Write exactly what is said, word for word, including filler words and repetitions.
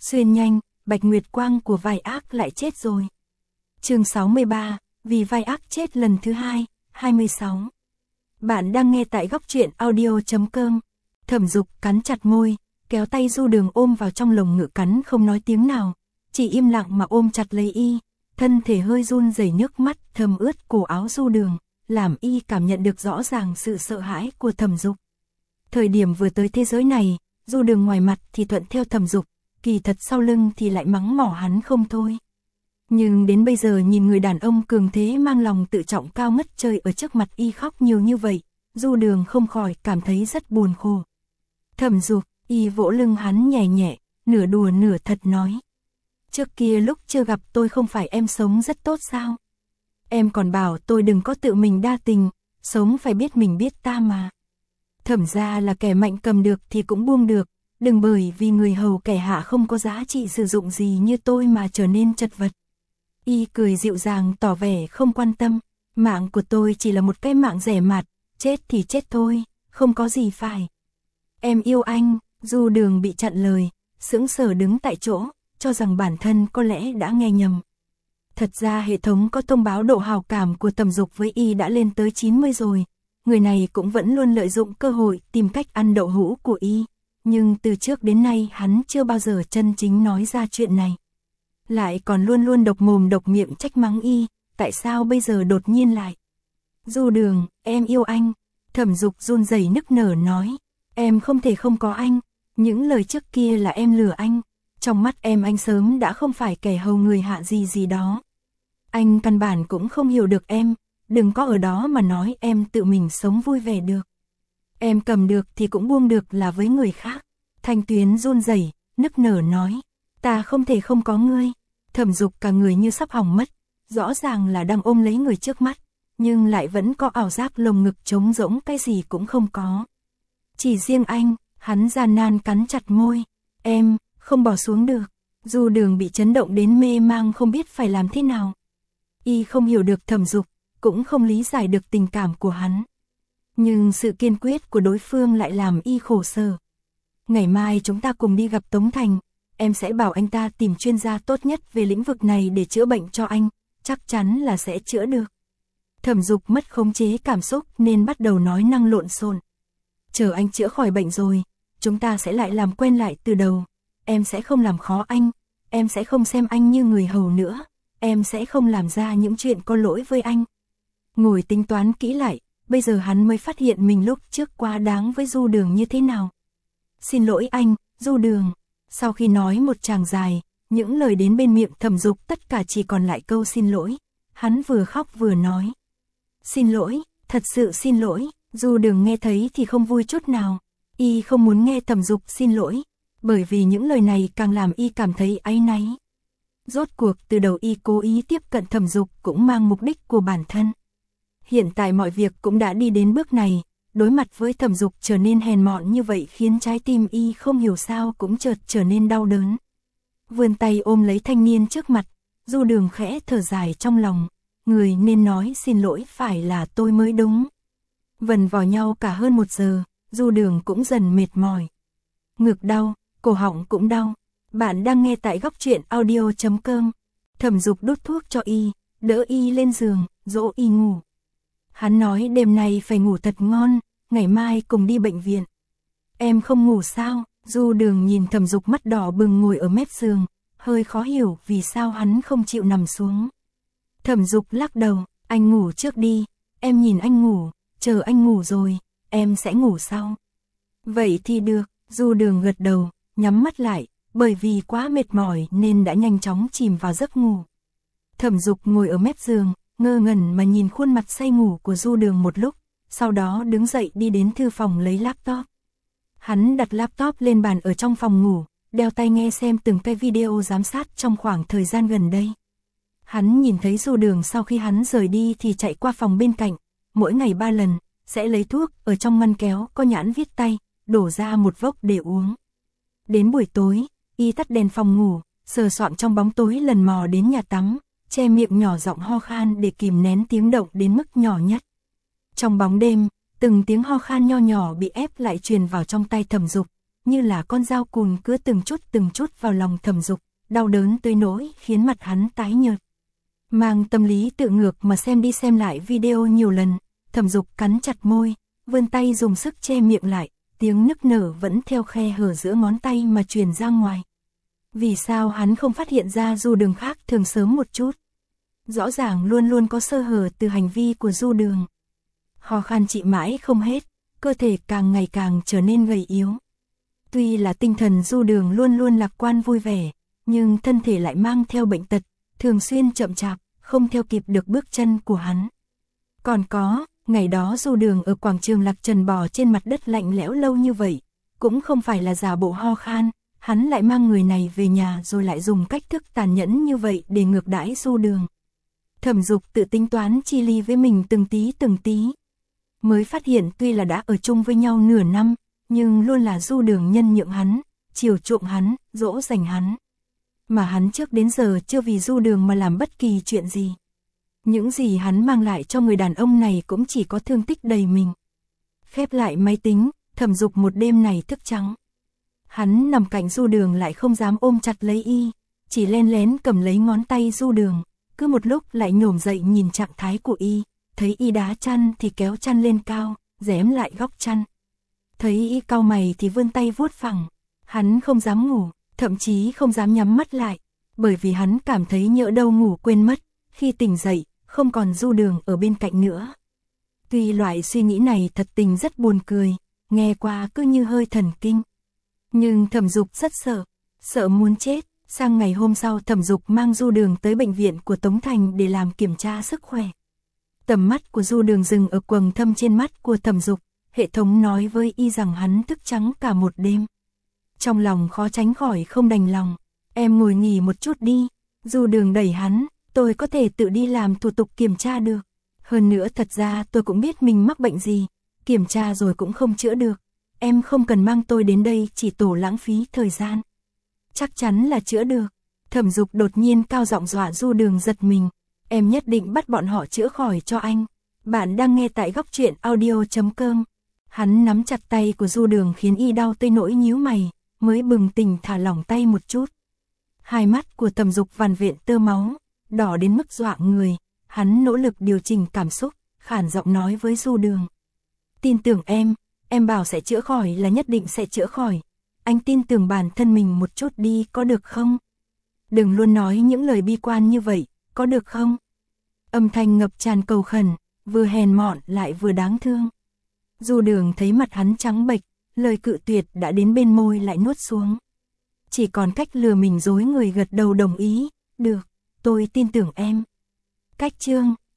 Xuyên nhanh, Bạch Nguyệt Quang của vai ác lại chết rồi. Chương sáu mươi ba, vì vai ác chết lần thứ hai, hai mươi sáu. Bạn đang nghe tại góc truyện audio chấm com. Thẩm Dục cắn chặt môi, kéo tay Du Đường ôm vào trong lồng ngực cắn không nói tiếng nào, chỉ im lặng mà ôm chặt lấy y, thân thể hơi run rẩy, nước mắt thấm ướt cổ áo Du Đường, làm y cảm nhận được rõ ràng sự sợ hãi của Thẩm Dục. Thời điểm vừa tới thế giới này, Du Đường ngoài mặt thì thuận theo Thẩm Dục, kỳ thật sau lưng thì lại mắng mỏ hắn không thôi. Nhưng đến bây giờ nhìn người đàn ông cường thế mang lòng tự trọng cao ngất trời ở trước mặt y khóc nhiều như vậy, Du Đường không khỏi cảm thấy rất buồn khổ. Thẩm Dục, y vỗ lưng hắn nhẹ nhẹ, nửa đùa nửa thật nói. Trước kia lúc chưa gặp tôi không phải em sống rất tốt sao? Em còn bảo tôi đừng có tự mình đa tình, sống phải biết mình biết ta mà. Thẩm gia là kẻ mạnh cầm được thì cũng buông được, đừng bởi vì người hầu kẻ hạ không có giá trị sử dụng gì như tôi mà trở nên chật vật. Y cười dịu dàng tỏ vẻ không quan tâm, mạng của tôi chỉ là một cái mạng rẻ mạt, chết thì chết thôi, không có gì phải. Em yêu anh. Du Đường bị chặn lời, sững sờ đứng tại chỗ, cho rằng bản thân có lẽ đã nghe nhầm. Thật ra hệ thống có thông báo độ hào cảm của Thẩm Dục với y đã lên tới chín mươi rồi, người này cũng vẫn luôn lợi dụng cơ hội tìm cách ăn đậu hũ của y, nhưng từ trước đến nay hắn chưa bao giờ chân chính nói ra chuyện này. Lại còn luôn luôn độc mồm độc miệng trách mắng y, tại sao bây giờ đột nhiên lại. Du Đường, em yêu anh. Thẩm Dục run rẩy nức nở nói, em không thể không có anh, những lời trước kia là em lừa anh, trong mắt em anh sớm đã không phải kẻ hầu người hạ gì gì đó. Anh căn bản cũng không hiểu được em, đừng có ở đó mà nói em tự mình sống vui vẻ được. Em cầm được thì cũng buông được là với người khác. Thanh Tuyến run rẩy, nức nở nói, ta không thể không có ngươi. Thẩm Dục cả người như sắp hỏng mất, rõ ràng là đang ôm lấy người trước mắt, nhưng lại vẫn có ảo giác lồng ngực trống rỗng, cái gì cũng không có. Chỉ riêng anh, hắn gian nan cắn chặt môi, em, không bỏ xuống được. Du Đường bị chấn động đến mê mang không biết phải làm thế nào. Y không hiểu được Thẩm Dục, cũng không lý giải được tình cảm của hắn. Nhưng sự kiên quyết của đối phương lại làm y khổ sở. Ngày mai chúng ta cùng đi gặp Tống Thành, em sẽ bảo anh ta tìm chuyên gia tốt nhất về lĩnh vực này để chữa bệnh cho anh, chắc chắn là sẽ chữa được. Thẩm Dục mất khống chế cảm xúc nên bắt đầu nói năng lộn xộn. Chờ anh chữa khỏi bệnh rồi, chúng ta sẽ lại làm quen lại từ đầu. Em sẽ không làm khó anh, em sẽ không xem anh như người hầu nữa, em sẽ không làm ra những chuyện có lỗi với anh. Ngồi tính toán kỹ lại, bây giờ hắn mới phát hiện mình lúc trước quá đáng với Du Đường như thế nào. Xin lỗi anh, Du Đường. Sau khi nói một tràng dài, những lời đến bên miệng Thẩm Dục tất cả chỉ còn lại câu xin lỗi. Hắn vừa khóc vừa nói. Xin lỗi, thật sự xin lỗi. Du Đường nghe thấy thì không vui chút nào. Y không muốn nghe Thẩm Dục xin lỗi, bởi vì những lời này càng làm y cảm thấy áy náy. Rốt cuộc từ đầu y cố ý tiếp cận Thẩm Dục cũng mang mục đích của bản thân. Hiện tại mọi việc cũng đã đi đến bước này, đối mặt với Thẩm Dục trở nên hèn mọn như vậy khiến trái tim y không hiểu sao cũng chợt trở nên đau đớn. Vươn tay ôm lấy thanh niên trước mặt, Du Đường khẽ thở dài trong lòng, người nên nói xin lỗi phải là tôi mới đúng. Vần vò nhau cả hơn một giờ, Du Đường cũng dần mệt mỏi. Ngực đau, cổ họng cũng đau. Bạn đang nghe tại góc truyện audio chấm com. Thẩm Dục đút thuốc cho y, đỡ y lên giường, dỗ y ngủ. Hắn nói đêm nay phải ngủ thật ngon, ngày mai cùng đi bệnh viện. Em không ngủ sao? Du Đường nhìn Thẩm Dục mắt đỏ bừng ngồi ở mép giường, hơi khó hiểu vì sao hắn không chịu nằm xuống. Thẩm Dục lắc đầu, anh ngủ trước đi, em nhìn anh ngủ, chờ anh ngủ rồi, em sẽ ngủ sau. Vậy thì được. Du Đường gật đầu, nhắm mắt lại, bởi vì quá mệt mỏi nên đã nhanh chóng chìm vào giấc ngủ. Thẩm Dục ngồi ở mép giường, ngơ ngẩn mà nhìn khuôn mặt say ngủ của Du Đường một lúc, sau đó đứng dậy đi đến thư phòng lấy laptop. Hắn đặt laptop lên bàn ở trong phòng ngủ, đeo tai nghe xem từng cái video giám sát trong khoảng thời gian gần đây. Hắn nhìn thấy Du Đường sau khi hắn rời đi thì chạy qua phòng bên cạnh, mỗi ngày ba lần, sẽ lấy thuốc ở trong ngăn kéo có nhãn viết tay, đổ ra một vốc để uống. Đến buổi tối, y tắt đèn phòng ngủ, sờ soạng trong bóng tối lần mò đến nhà tắm, che miệng nhỏ giọng ho khan để kìm nén tiếng động đến mức nhỏ nhất. Trong bóng đêm, từng tiếng ho khan nho nhỏ bị ép lại truyền vào trong tai Thẩm Dục, như là con dao cùn cứa từng chút từng chút vào lòng Thẩm Dục, đau đớn tới nỗi khiến mặt hắn tái nhợt. Mang tâm lý tự ngược mà xem đi xem lại video nhiều lần, Thẩm Dục cắn chặt môi, vươn tay dùng sức che miệng lại, tiếng nức nở vẫn theo khe hở giữa ngón tay mà truyền ra ngoài. Vì sao hắn không phát hiện ra Du Đường khác thường sớm một chút? Rõ ràng luôn luôn có sơ hở từ hành vi của Du Đường. Ho khan trị mãi không hết, cơ thể càng ngày càng trở nên gầy yếu. Tuy là tinh thần Du Đường luôn luôn lạc quan vui vẻ, nhưng thân thể lại mang theo bệnh tật, thường xuyên chậm chạp, không theo kịp được bước chân của hắn. Còn có, ngày đó Du Đường ở quảng trường Lạc Trần bò trên mặt đất lạnh lẽo lâu như vậy, cũng không phải là giả bộ ho khan, hắn lại mang người này về nhà rồi lại dùng cách thức tàn nhẫn như vậy để ngược đãi Du Đường. Thẩm Dục tự tính toán chi ly với mình từng tí từng tí. Mới phát hiện tuy là đã ở chung với nhau nửa năm, nhưng luôn là Du Đường nhân nhượng hắn, chiều chuộng hắn, dỗ dành hắn. Mà hắn trước đến giờ chưa vì Du Đường mà làm bất kỳ chuyện gì. Những gì hắn mang lại cho người đàn ông này cũng chỉ có thương tích đầy mình. Khép lại máy tính, Thẩm Dục một đêm này thức trắng. Hắn nằm cạnh Du Đường lại không dám ôm chặt lấy y, chỉ len lén cầm lấy ngón tay Du Đường, cứ một lúc lại nhổm dậy nhìn trạng thái của y, thấy y đá chăn thì kéo chăn lên cao, rém lại góc chăn. Thấy y cau mày thì vươn tay vuốt phẳng, hắn không dám ngủ, thậm chí không dám nhắm mắt lại, bởi vì hắn cảm thấy nhỡ đâu ngủ quên mất, khi tỉnh dậy, không còn Du Đường ở bên cạnh nữa. Tuy loại suy nghĩ này thật tình rất buồn cười, nghe qua cứ như hơi thần kinh. Nhưng Thẩm Dục rất sợ, sợ muốn chết. Sang ngày hôm sau Thẩm Dục mang Du Đường tới bệnh viện của Tống Thành để làm kiểm tra sức khỏe. Tầm mắt của Du Đường dừng ở quầng thâm trên mắt của Thẩm Dục, hệ thống nói với y rằng hắn thức trắng cả một đêm. Trong lòng khó tránh khỏi không đành lòng, em ngồi nghỉ một chút đi. Du Đường đẩy hắn, tôi có thể tự đi làm thủ tục kiểm tra được. Hơn nữa thật ra tôi cũng biết mình mắc bệnh gì, kiểm tra rồi cũng không chữa được. Em không cần mang tôi đến đây chỉ tổ lãng phí thời gian. Chắc chắn là chữa được. Thẩm Dục đột nhiên cao giọng dọa Du Đường giật mình. Em nhất định bắt bọn họ chữa khỏi cho anh. Bạn đang nghe tại góc truyện audio chấm com. Hắn nắm chặt tay của Du Đường khiến y đau tới nỗi nhíu mày, mới bừng tỉnh thả lỏng tay một chút. Hai mắt của Thẩm Dục vằn vện tơ máu, đỏ đến mức dọa người. Hắn nỗ lực điều chỉnh cảm xúc, khản giọng nói với Du Đường. Tin tưởng em, em bảo sẽ chữa khỏi là nhất định sẽ chữa khỏi. Anh tin tưởng bản thân mình một chút đi, có được không? Đừng luôn nói những lời bi quan như vậy, có được không? Âm thanh ngập tràn cầu khẩn, vừa hèn mọn lại vừa đáng thương. Du Đường thấy mặt hắn trắng bệch, lời cự tuyệt đã đến bên môi lại nuốt xuống. Chỉ còn cách lừa mình dối người gật đầu đồng ý, được, tôi tin tưởng em. Cách chương